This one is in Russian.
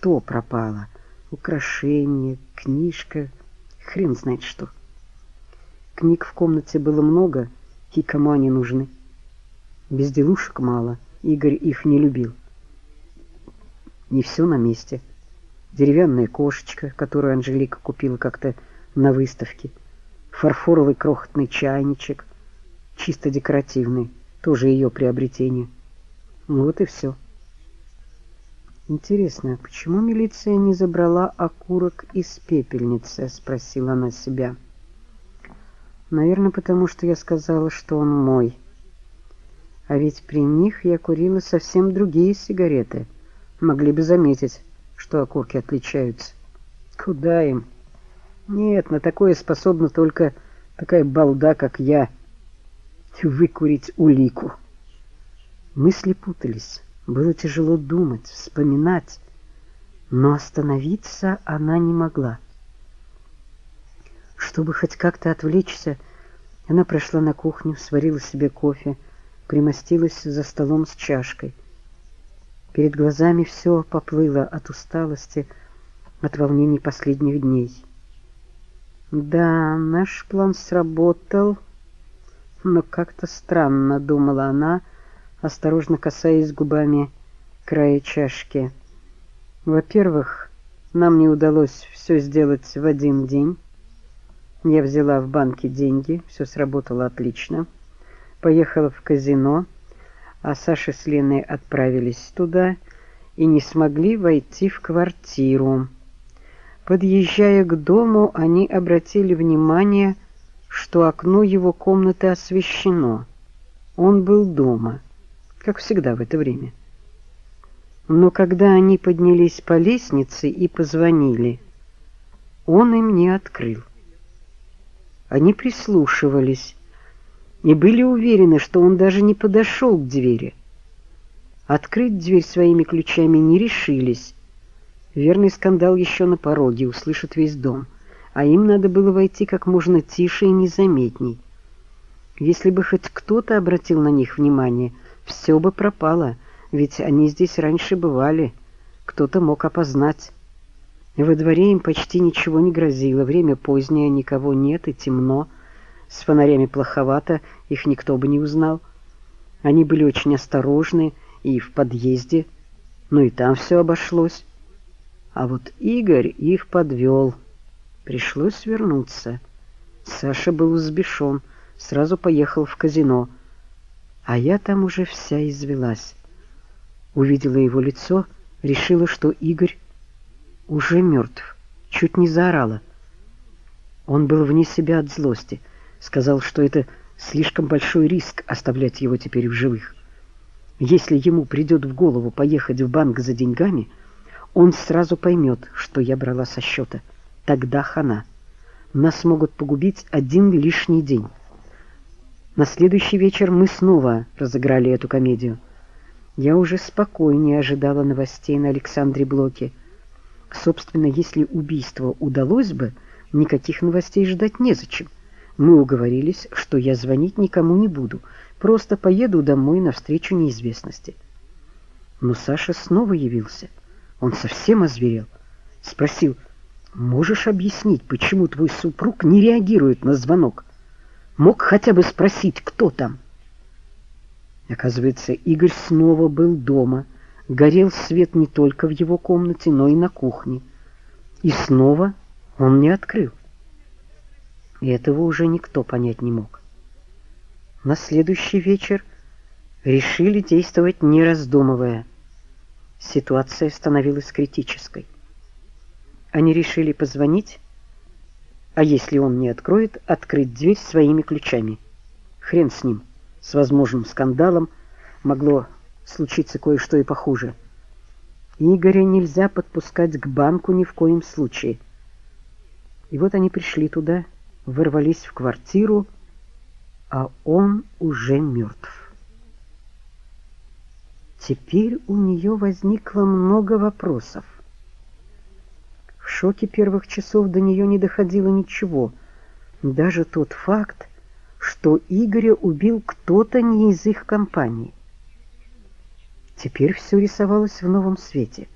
что пропало? Украшение, книжка, хрен знает что. Книг в комнате было много, и кому они нужны? Безделушек мало, Игорь их не любил. Не все на месте. Деревянная кошечка, которую Анжелика купила как-то на выставке, фарфоровый крохотный чайничек, чисто декоративный, тоже ее приобретение. Вот и все. «Интересно, почему милиция не забрала окурок из пепельницы?» — спросила она себя. «Наверное, потому что я сказала, что он мой. А ведь при них я курила совсем другие сигареты. Могли бы заметить, что окурки отличаются. Куда им? Нет, на такое способна только такая балда, как я. Выкурить улику». Мысли путались. Было тяжело думать, вспоминать, но остановиться она не могла. Чтобы хоть как-то отвлечься, она прошла на кухню, сварила себе кофе, примостилась за столом с чашкой. Перед глазами все поплыло от усталости, от волнений последних дней. Да, наш план сработал, но как-то странно, думала она, осторожно касаясь губами края чашки. Во-первых, нам не удалось все сделать в один день. Я взяла в банке деньги, все сработало отлично. Поехала в казино, а Саша с Леной отправились туда и не смогли войти в квартиру. Подъезжая к дому, они обратили внимание, что окно его комнаты освещено. Он был дома, как всегда в это время. Но когда они поднялись по лестнице и позвонили, он им не открыл. Они прислушивались и были уверены, что он даже не подошел к двери. Открыть дверь своими ключами не решились. Верный скандал еще на пороге, услышит весь дом, а им надо было войти как можно тише и незаметней. Если бы хоть кто-то обратил на них внимание, все бы пропало, ведь они здесь раньше бывали, кто-то мог опознать. Во дворе им почти ничего не грозило, время позднее, никого нет и темно, с фонарями плоховато, их никто бы не узнал. Они были очень осторожны и в подъезде, но и там все обошлось. А вот Игорь их подвел, пришлось вернуться. Саша был взбешен, сразу поехал в казино, а я там уже вся извелась. Увидела его лицо, решила, что Игорь уже мертв, чуть не заорала. Он был вне себя от злости, сказал, что это слишком большой риск оставлять его теперь в живых. Если ему придет в голову поехать в банк за деньгами, он сразу поймет, что я брала со счета. Тогда хана. Нас могут погубить один лишний день. На следующий вечер мы снова разыграли эту комедию. Я уже спокойнее ожидала новостей на Александре Блоке. Собственно, если убийство удалось бы, никаких новостей ждать незачем. Мы уговорились, что я звонить никому не буду, просто поеду домой навстречу неизвестности. Но Саша снова явился. Он совсем озверел. Спросил: «Можешь объяснить, почему твой супруг не реагирует на звонок? Мог хотя бы спросить, кто там?» Оказывается, Игорь снова был дома. Горел свет не только в его комнате, но и на кухне. И снова он не открыл. И этого уже никто понять не мог. На следующий вечер решили действовать не раздумывая. Ситуация становилась критической. Они решили позвонить, а если он не откроет, открыть дверь своими ключами. Хрен с ним, с возможным скандалом, могло случиться кое-что и похуже. Игоря нельзя подпускать к банку ни в коем случае. И вот они пришли туда, ворвались в квартиру, а он уже мертв. Теперь у нее возникло много вопросов. В шоке первых часов до нее не доходило ничего, даже тот факт, что Игоря убил кто-то не из их компании. Теперь все рисовалось в новом свете.